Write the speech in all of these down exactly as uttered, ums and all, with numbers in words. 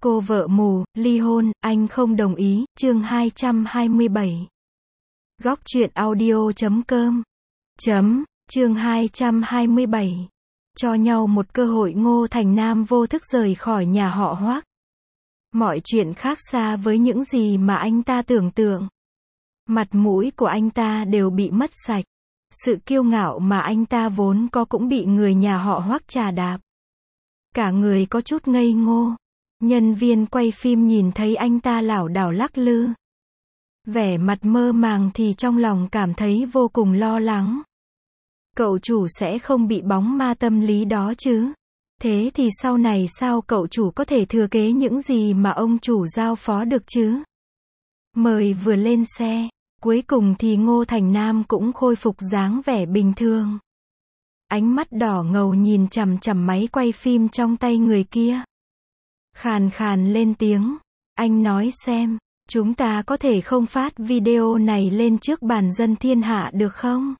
Cô vợ mù, ly hôn, anh không đồng ý, chương hai trăm hai mươi bảy. Góc truyện audio chấm com. Chấm, chương hai trăm hai mươi bảy. Cho nhau một cơ hội. Ngô Thành Nam vô thức rời khỏi nhà họ Hoác. Mọi chuyện khác xa với những gì mà anh ta tưởng tượng. Mặt mũi của anh ta đều bị mất sạch. Sự kiêu ngạo mà anh ta vốn có cũng bị người nhà họ Hoác trà đạp. Cả người có chút ngây ngô. Nhân viên quay phim nhìn thấy anh ta lảo đảo lắc lư, vẻ mặt mơ màng thì trong lòng cảm thấy vô cùng lo lắng. Cậu chủ sẽ không bị bóng ma tâm lý đó chứ? Thế thì sau này sao cậu chủ có thể thừa kế những gì mà ông chủ giao phó được chứ? Mời vừa lên xe, cuối cùng thì Ngô Thành Nam cũng khôi phục dáng vẻ bình thường. Ánh mắt đỏ ngầu nhìn chằm chằm máy quay phim trong tay người kia. Khàn khàn lên tiếng, anh nói xem, chúng ta có thể không phát video này lên trước bàn dân thiên hạ được không?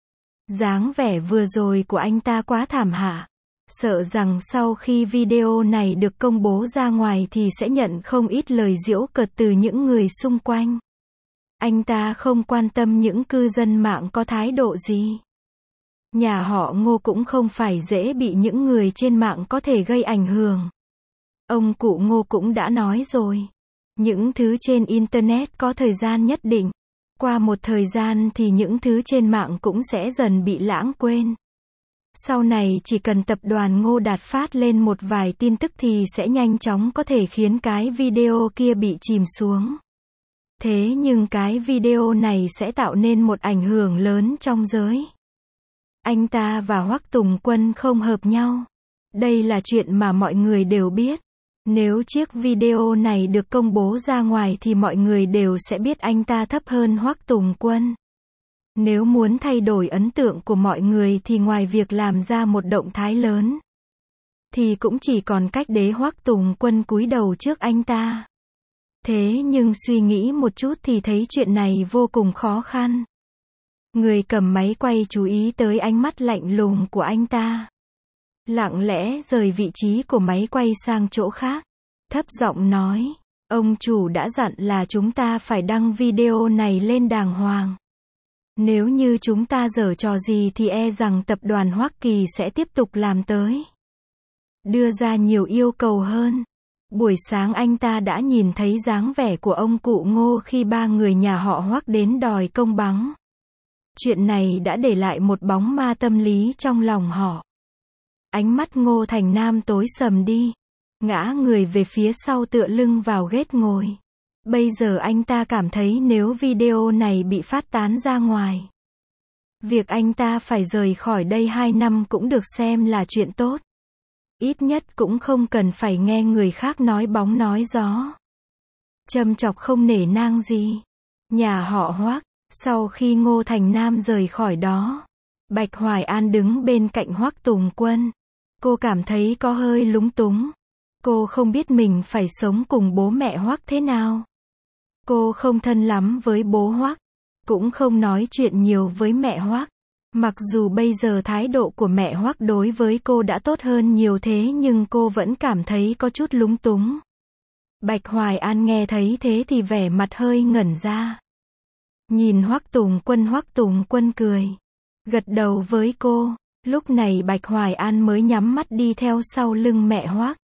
Dáng vẻ vừa rồi của anh ta quá thảm hại. Sợ rằng sau khi video này được công bố ra ngoài thì sẽ nhận không ít lời giễu cợt từ những người xung quanh. Anh ta không quan tâm những cư dân mạng có thái độ gì. Nhà họ Ngô cũng không phải dễ bị những người trên mạng có thể gây ảnh hưởng. Ông cụ Ngô cũng đã nói rồi. Những thứ trên Internet có thời gian nhất định. Qua một thời gian thì những thứ trên mạng cũng sẽ dần bị lãng quên. Sau này chỉ cần tập đoàn Ngô Đạt phát lên một vài tin tức thì sẽ nhanh chóng có thể khiến cái video kia bị chìm xuống. Thế nhưng cái video này sẽ tạo nên một ảnh hưởng lớn trong giới. Anh ta và Hoắc Tùng Quân không hợp nhau. Đây là chuyện mà mọi người đều biết. Nếu chiếc video này được công bố ra ngoài thì mọi người đều sẽ biết anh ta thấp hơn Hoắc Tùng Quân. Nếu muốn thay đổi ấn tượng của mọi người thì ngoài việc làm ra một động thái lớn, thì cũng chỉ còn cách để Hoắc Tùng Quân cúi đầu trước anh ta. Thế nhưng suy nghĩ một chút thì thấy chuyện này vô cùng khó khăn. Người cầm máy quay chú ý tới ánh mắt lạnh lùng của anh ta. Lặng lẽ rời vị trí của máy quay sang chỗ khác. Thấp giọng nói, ông chủ đã dặn là chúng ta phải đăng video này lên đàng hoàng. Nếu như chúng ta giở trò gì thì e rằng tập đoàn Hoắc Kỳ sẽ tiếp tục làm tới. Đưa ra nhiều yêu cầu hơn. Buổi sáng anh ta đã nhìn thấy dáng vẻ của ông cụ Ngô khi ba người nhà họ Hoắc đến đòi công bằng. Chuyện này đã để lại một bóng ma tâm lý trong lòng họ. Ánh mắt Ngô Thành Nam tối sầm đi. Ngã người về phía sau tựa lưng vào ghế ngồi. Bây giờ anh ta cảm thấy nếu video này bị phát tán ra ngoài, việc anh ta phải rời khỏi đây hai năm cũng được xem là chuyện tốt. Ít nhất cũng không cần phải nghe người khác nói bóng nói gió. Châm chọc không nể nang gì. Nhà họ Hoắc, sau khi Ngô Thành Nam rời khỏi đó, Bạch Hoài An đứng bên cạnh Hoắc Tùng Quân. Cô cảm thấy có hơi lúng túng. Cô không biết mình phải sống cùng bố mẹ Hoắc thế nào. Cô không thân lắm với bố Hoắc, cũng không nói chuyện nhiều với mẹ Hoắc. Mặc dù bây giờ thái độ của mẹ Hoắc đối với cô đã tốt hơn nhiều thế nhưng cô vẫn cảm thấy có chút lúng túng. Bạch Hoài An nghe thấy thế thì vẻ mặt hơi ngẩn ra. Nhìn Hoắc Tùng Quân, Hoắc Tùng Quân cười, gật đầu với cô. Lúc này Bạch Hoài An mới nhắm mắt đi theo sau lưng mẹ Hoắc.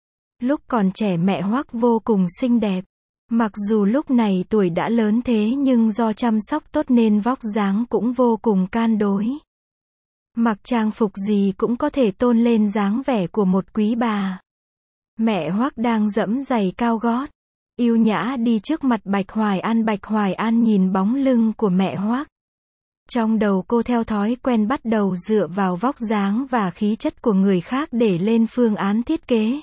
Lúc còn trẻ mẹ Hoắc vô cùng xinh đẹp. Mặc dù lúc này tuổi đã lớn thế nhưng do chăm sóc tốt nên vóc dáng cũng vô cùng can đối. Mặc trang phục gì cũng có thể tôn lên dáng vẻ của một quý bà. Mẹ Hoắc đang giẫm giày cao gót, yêu nhã đi trước mặt Bạch Hoài An. Bạch Hoài An nhìn bóng lưng của mẹ Hoắc. Trong đầu cô theo thói quen bắt đầu dựa vào vóc dáng và khí chất của người khác để lên phương án thiết kế.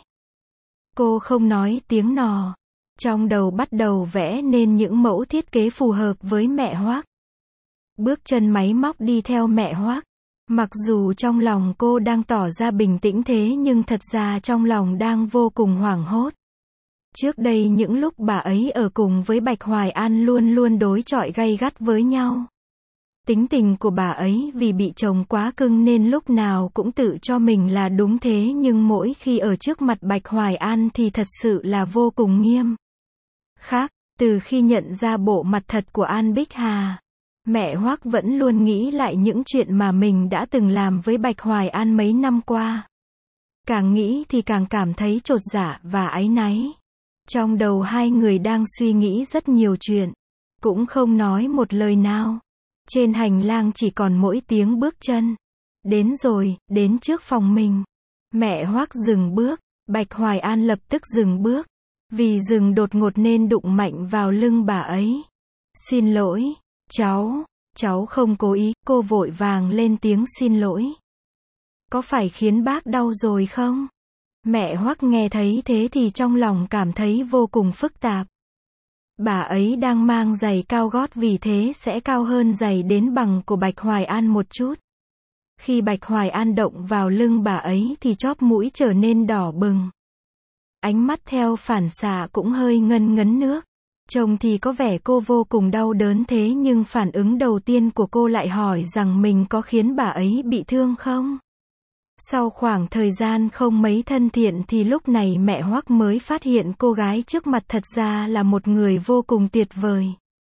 Cô không nói tiếng nò. Trong đầu bắt đầu vẽ nên những mẫu thiết kế phù hợp với mẹ Hoắc. Bước chân máy móc đi theo mẹ Hoắc. Mặc dù trong lòng cô đang tỏ ra bình tĩnh thế nhưng thật ra trong lòng đang vô cùng hoảng hốt. Trước đây những lúc bà ấy ở cùng với Bạch Hoài An luôn luôn đối chọi gay gắt với nhau. Tính tình của bà ấy vì bị chồng quá cưng nên lúc nào cũng tự cho mình là đúng thế nhưng mỗi khi ở trước mặt Bạch Hoài An thì thật sự là vô cùng nghiêm khắc. Từ khi nhận ra bộ mặt thật của An Bích Hà, mẹ Hoắc vẫn luôn nghĩ lại những chuyện mà mình đã từng làm với Bạch Hoài An mấy năm qua. Càng nghĩ thì càng cảm thấy chột dạ và áy náy. Trong đầu hai người đang suy nghĩ rất nhiều chuyện, cũng không nói một lời nào. Trên hành lang chỉ còn mỗi tiếng bước chân. Đến rồi, đến trước phòng mình. Mẹ Hoắc dừng bước, Bạch Hoài An lập tức dừng bước. Vì dừng đột ngột nên đụng mạnh vào lưng bà ấy. Xin lỗi, cháu, cháu không cố ý, cô vội vàng lên tiếng xin lỗi. Có phải khiến bác đau rồi không? Mẹ Hoắc nghe thấy thế thì trong lòng cảm thấy vô cùng phức tạp. Bà ấy đang mang giày cao gót vì thế sẽ cao hơn giày đến bằng của Bạch Hoài An một chút. Khi Bạch Hoài An động vào lưng bà ấy thì chóp mũi trở nên đỏ bừng. Ánh mắt theo phản xạ cũng hơi ngân ngấn nước. Trông thì có vẻ cô vô cùng đau đớn thế nhưng phản ứng đầu tiên của cô lại hỏi rằng mình có khiến bà ấy bị thương không? Sau khoảng thời gian không mấy thân thiện thì lúc này mẹ Hoắc mới phát hiện cô gái trước mặt thật ra là một người vô cùng tuyệt vời.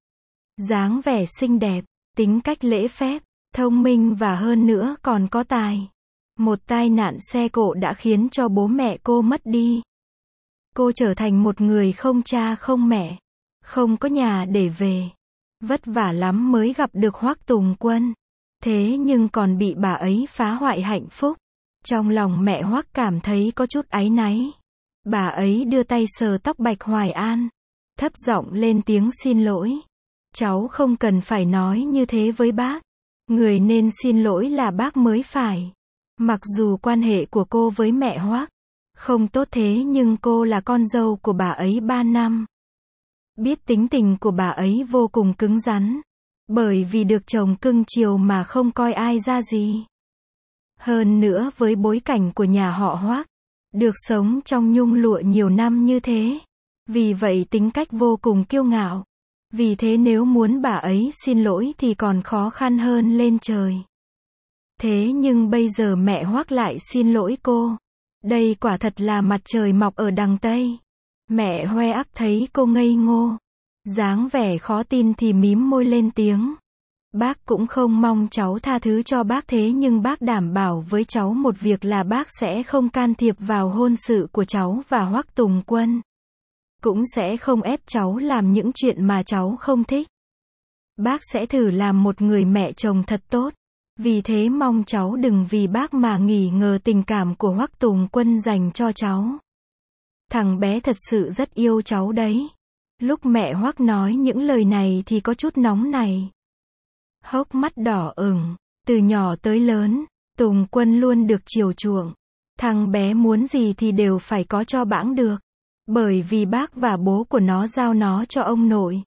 Dáng vẻ xinh đẹp, tính cách lễ phép, thông minh và hơn nữa còn có tài. Một tai nạn xe cộ đã khiến cho bố mẹ cô mất đi. Cô trở thành một người không cha không mẹ, không có nhà để về. Vất vả lắm mới gặp được Hoắc Tùng Quân. Thế nhưng còn bị bà ấy phá hoại hạnh phúc. Trong lòng mẹ Hoắc cảm thấy có chút áy náy. Bà ấy đưa tay sờ tóc Bạch Hoài An, thấp giọng lên tiếng xin lỗi. Cháu không cần phải nói như thế với bác. Người nên xin lỗi là bác mới phải. Mặc dù quan hệ của cô với mẹ Hoắc không tốt thế nhưng cô là con dâu của bà ấy ba năm. Biết tính tình của bà ấy vô cùng cứng rắn. Bởi vì được chồng cưng chiều mà không coi ai ra gì. Hơn nữa với bối cảnh của nhà họ Hoắc, được sống trong nhung lụa nhiều năm như thế. Vì vậy tính cách vô cùng kiêu ngạo. Vì thế nếu muốn bà ấy xin lỗi thì còn khó khăn hơn lên trời. Thế nhưng bây giờ mẹ Hoắc lại xin lỗi cô. Đây quả thật là mặt trời mọc ở đằng Tây. Mẹ Hoắc thấy cô ngây ngô, dáng vẻ khó tin thì mím môi lên tiếng. Bác cũng không mong cháu tha thứ cho bác thế nhưng bác đảm bảo với cháu một việc là bác sẽ không can thiệp vào hôn sự của cháu và Hoắc Tùng Quân. Cũng sẽ không ép cháu làm những chuyện mà cháu không thích. Bác sẽ thử làm một người mẹ chồng thật tốt. Vì thế mong cháu đừng vì bác mà nghi ngờ tình cảm của Hoắc Tùng Quân dành cho cháu. Thằng bé thật sự rất yêu cháu đấy. Lúc mẹ Hoắc nói những lời này thì có chút nóng này. Hốc mắt đỏ ửng, từ nhỏ tới lớn, Tùng Quân luôn được chiều chuộng. Thằng bé muốn gì thì đều phải có cho bẵng được. Bởi vì bác và bố của nó giao nó cho ông nội.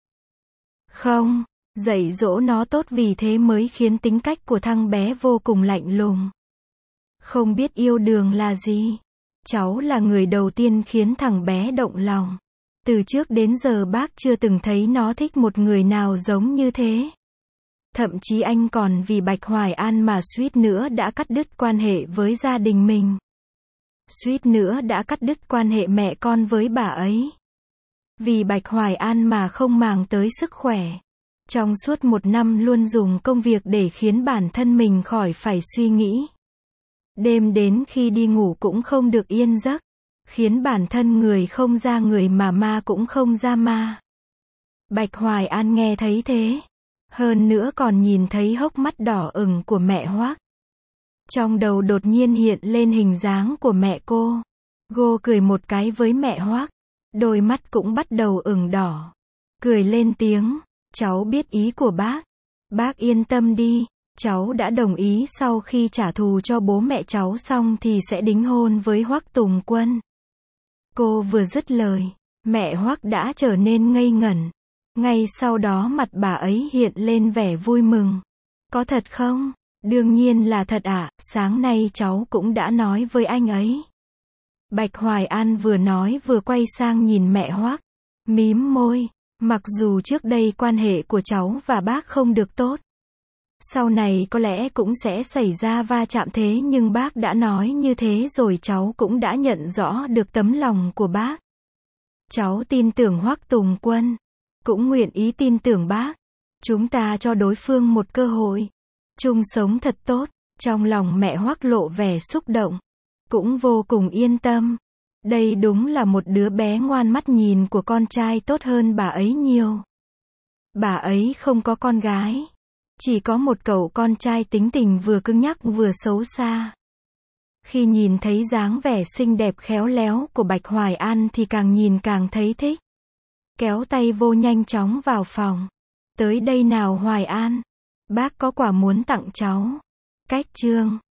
Không, dạy dỗ nó tốt vì thế mới khiến tính cách của thằng bé vô cùng lạnh lùng. Không biết yêu đương là gì. Cháu là người đầu tiên khiến thằng bé động lòng. Từ trước đến giờ bác chưa từng thấy nó thích một người nào giống như thế. Thậm chí anh còn vì Bạch Hoài An mà suýt nữa đã cắt đứt quan hệ với gia đình mình. Suýt nữa đã cắt đứt quan hệ mẹ con với bà ấy. Vì Bạch Hoài An mà không màng tới sức khỏe. Trong suốt một năm luôn dùng công việc để khiến bản thân mình khỏi phải suy nghĩ. Đêm đến khi đi ngủ cũng không được yên giấc. Khiến bản thân người không ra người mà ma cũng không ra ma. Bạch Hoài An nghe thấy thế. Hơn nữa còn nhìn thấy hốc mắt đỏ ửng của mẹ Hoắc. Trong đầu đột nhiên hiện lên hình dáng của mẹ cô. Cô cười một cái với mẹ Hoắc. Đôi mắt cũng bắt đầu ửng đỏ. Cười lên tiếng. Cháu biết ý của bác. Bác yên tâm đi. Cháu đã đồng ý sau khi trả thù cho bố mẹ cháu xong thì sẽ đính hôn với Hoắc Tùng Quân. Cô vừa dứt lời. Mẹ Hoắc đã trở nên ngây ngẩn. Ngay sau đó mặt bà ấy hiện lên vẻ vui mừng. Có thật không? Đương nhiên là thật ạ, à, sáng nay cháu cũng đã nói với anh ấy. Bạch Hoài An vừa nói vừa quay sang nhìn mẹ Hoắc, mím môi, mặc dù trước đây quan hệ của cháu và bác không được tốt. Sau này có lẽ cũng sẽ xảy ra va chạm thế nhưng bác đã nói như thế rồi cháu cũng đã nhận rõ được tấm lòng của bác. Cháu tin tưởng Hoắc Tùng Quân, cũng nguyện ý tin tưởng bác. Chúng ta cho đối phương một cơ hội, chung sống thật tốt. Trong lòng mẹ Hoắc lộ vẻ xúc động, cũng vô cùng yên tâm. Đây đúng là một đứa bé ngoan, mắt nhìn của con trai tốt hơn bà ấy nhiều. Bà ấy không có con gái, chỉ có một cậu con trai tính tình vừa cứng nhắc vừa xấu xa. Khi nhìn thấy dáng vẻ xinh đẹp khéo léo của Bạch Hoài An thì càng nhìn càng thấy thích. Kéo tay vô nhanh chóng vào phòng. Tới đây nào Hoài An, bác có quà muốn tặng cháu. Cách chương